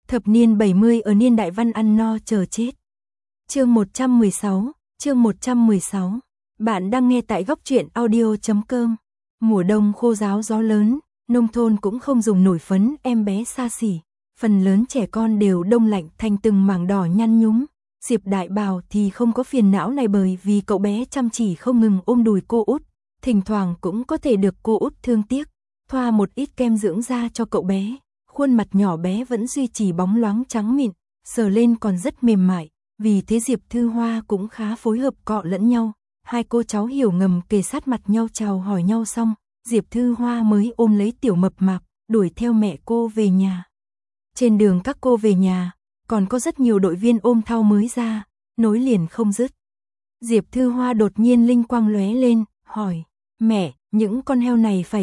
Thập niên 70 ở niên đại văn ăn no chờ chết. Chương 116. Bạn đang nghe tại góc truyện audio.com. Mùa đông khô ráo gió lớn, nông thôn cũng không dùng nổi phấn em bé xa xỉ. Phần lớn trẻ con đều đông lạnh thành từng mảng đỏ nhăn nhúm. Diệp Đại Bào thì không có phiền não này bởi vì cậu bé chăm chỉ không ngừng ôm đùi cô út. Thỉnh thoảng cũng có thể được cô út thương tiếc, thoa một ít kem dưỡng da cho cậu bé. Khuôn mặt nhỏ bé vẫn duy trì bóng loáng trắng mịn, sờ lên còn rất mềm mại, vì thế Diệp Thư Hoa cũng khá phối hợp cọ lẫn nhau. Hai cô cháu hiểu ngầm kề sát mặt nhau chào hỏi nhau xong, Diệp Thư Hoa mới ôm lấy tiểu mập mạp, đuổi theo mẹ cô về nhà. Trên đường các cô về nhà, còn có rất nhiều đội viên ôm thau mới ra, nối liền không dứt. Diệp Thư Hoa đột nhiên linh quang lóe lên, hỏi, mẹ, những con heo này phải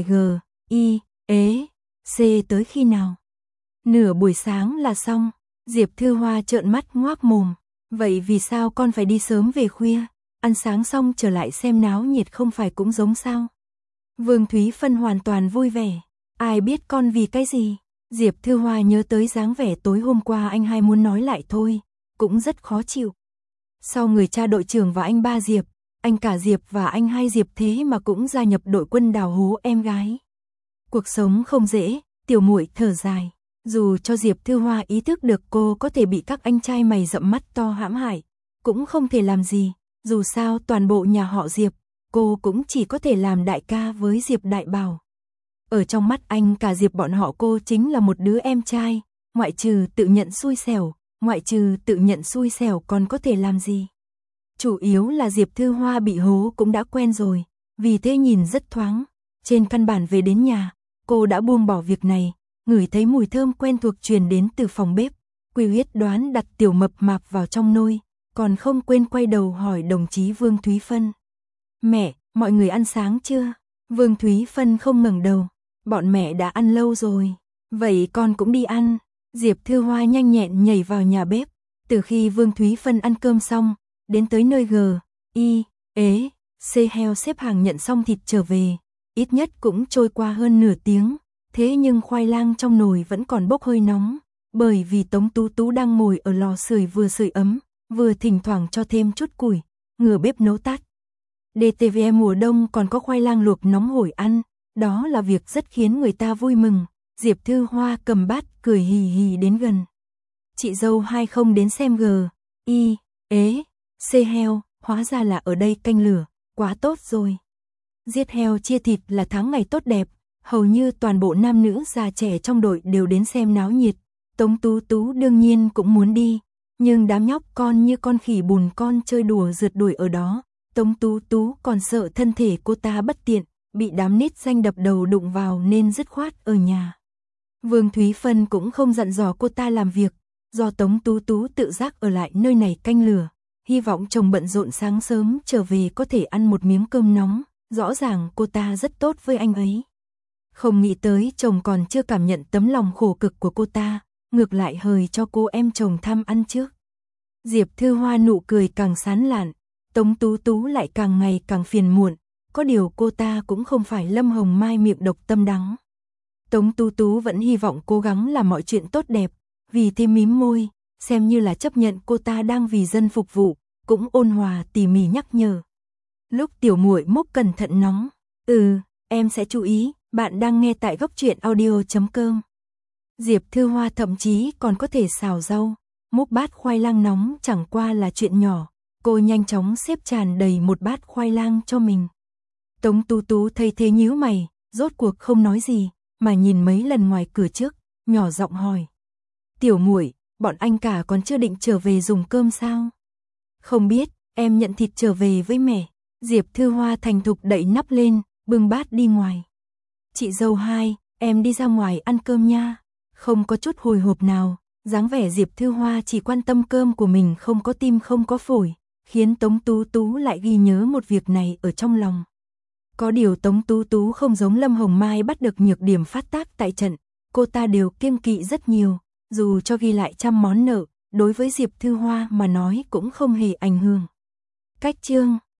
C tới khi nào? Nửa buổi sáng là xong. Diệp Thư Hoa trợn mắt ngoác mồm. Vậy vì sao con phải đi sớm về khuya? Ăn sáng xong trở lại xem náo nhiệt không phải cũng giống sao? Vương Thúy Phân hoàn toàn vui vẻ. Ai biết con vì cái gì? Diệp Thư Hoa nhớ tới dáng vẻ tối hôm qua anh hai muốn nói lại thôi, cũng rất khó chịu. Sau người cha đội trưởng và anh ba Diệp, anh cả Diệp và anh hai Diệp thế mà cũng gia nhập đội quân đào hố em gái. Cuộc sống không dễ, tiểu muội thở dài. Dù cho Diệp Thư Hoa ý thức được cô có thể bị các anh trai mày rậm mắt to hãm hại, cũng không thể làm gì. Dù sao toàn bộ nhà họ Diệp, cô cũng chỉ có thể làm đại ca với Diệp Đại Bào. Ở trong mắt anh cả Diệp bọn họ cô chính là một đứa em trai, ngoại trừ tự nhận xui xẻo còn có thể làm gì. Chủ yếu là Diệp Thư Hoa bị hố cũng đã quen rồi, vì thế nhìn rất thoáng. Trên căn bản về đến nhà, cô đã buông bỏ việc này, ngửi thấy mùi thơm quen thuộc truyền đến từ phòng bếp. Quy Huyết đoán đặt tiểu mập mạp vào trong nôi, còn không quên quay đầu hỏi đồng chí Vương Thúy Phân. Mẹ, mọi người ăn sáng chưa? Vương Thúy Phân không ngẩng đầu. Bọn mẹ đã ăn lâu rồi. Vậy con cũng đi ăn. Diệp Thư Hoa nhanh nhẹn nhảy vào nhà bếp. Từ khi Vương Thúy Phân ăn cơm xong, đến tới nơi C heo xếp hàng nhận xong thịt trở về, ít nhất cũng trôi qua hơn nửa tiếng. Thế nhưng khoai lang trong nồi vẫn còn bốc hơi nóng, bởi vì Tống Tú Tú đang ngồi ở lò sưởi vừa sưởi ấm, vừa thỉnh thoảng cho thêm chút củi, ngửa bếp nấu tát. DTV mùa đông còn có khoai lang luộc nóng hổi ăn, đó là việc rất khiến người ta vui mừng. Diệp Thư Hoa cầm bát cười hì hì đến gần. Chị dâu hai không đến xem C heo, hóa ra là ở đây canh lửa, quá tốt rồi. Giết heo chia thịt là tháng ngày tốt đẹp, hầu như toàn bộ nam nữ già trẻ trong đội đều đến xem náo nhiệt. Tống Tú Tú đương nhiên cũng muốn đi, nhưng đám nhóc con như con khỉ bùn con chơi đùa rượt đuổi ở đó. Tống Tú Tú còn sợ thân thể cô ta bất tiện, bị đám nít danh đập đầu đụng vào nên dứt khoát ở nhà. Vương Thúy Phân cũng không dặn dò cô ta làm việc, do Tống Tú Tú tự giác ở lại nơi này canh lửa, hy vọng chồng bận rộn sáng sớm trở về có thể ăn một miếng cơm nóng, rõ ràng cô ta rất tốt với anh ấy. Không nghĩ tới chồng còn chưa cảm nhận tấm lòng khổ cực của cô ta, ngược lại hời cho cô em chồng thăm ăn trước. Diệp Thư Hoa nụ cười càng sán lạn, Tống Tú Tú lại càng ngày càng phiền muộn, có điều cô ta cũng không phải Lâm Hồng Mai miệng độc tâm đắng. Tống Tú Tú vẫn hy vọng cố gắng làm mọi chuyện tốt đẹp, vì thế mím môi, xem như là chấp nhận cô ta đang vì dân phục vụ, cũng ôn hòa tỉ mỉ nhắc nhở. Lúc tiểu muội múc cẩn thận nóng, em sẽ chú ý. Bạn đang nghe tại góc truyện audio.com. Diệp Thư Hoa thậm chí còn có thể xào rau, múc bát khoai lang nóng chẳng qua là chuyện nhỏ, cô nhanh chóng xếp tràn đầy một bát khoai lang cho mình. Tống Tú Tú thấy thế nhíu mày, rốt cuộc không nói gì, mà nhìn mấy lần ngoài cửa trước, nhỏ giọng hỏi. Tiểu muội, bọn anh cả còn chưa định trở về dùng cơm sao? Không biết, em nhận thịt trở về với mẹ. Diệp Thư Hoa thành thục đậy nắp lên, bưng bát đi ngoài. Chị dâu hai, em đi ra ngoài ăn cơm nha. Không có chút hồi hộp nào, dáng vẻ Diệp Thư Hoa chỉ quan tâm cơm của mình không có tim không có phổi, khiến Tống Tú Tú lại ghi nhớ một việc này ở trong lòng. Có điều Tống Tú Tú không giống Lâm Hồng Mai bắt được nhược điểm phát tác tại trận, cô ta đều kiêng kỵ rất nhiều, dù cho ghi lại trăm món nợ, đối với Diệp Thư Hoa mà nói cũng không hề ảnh hưởng. Cách chương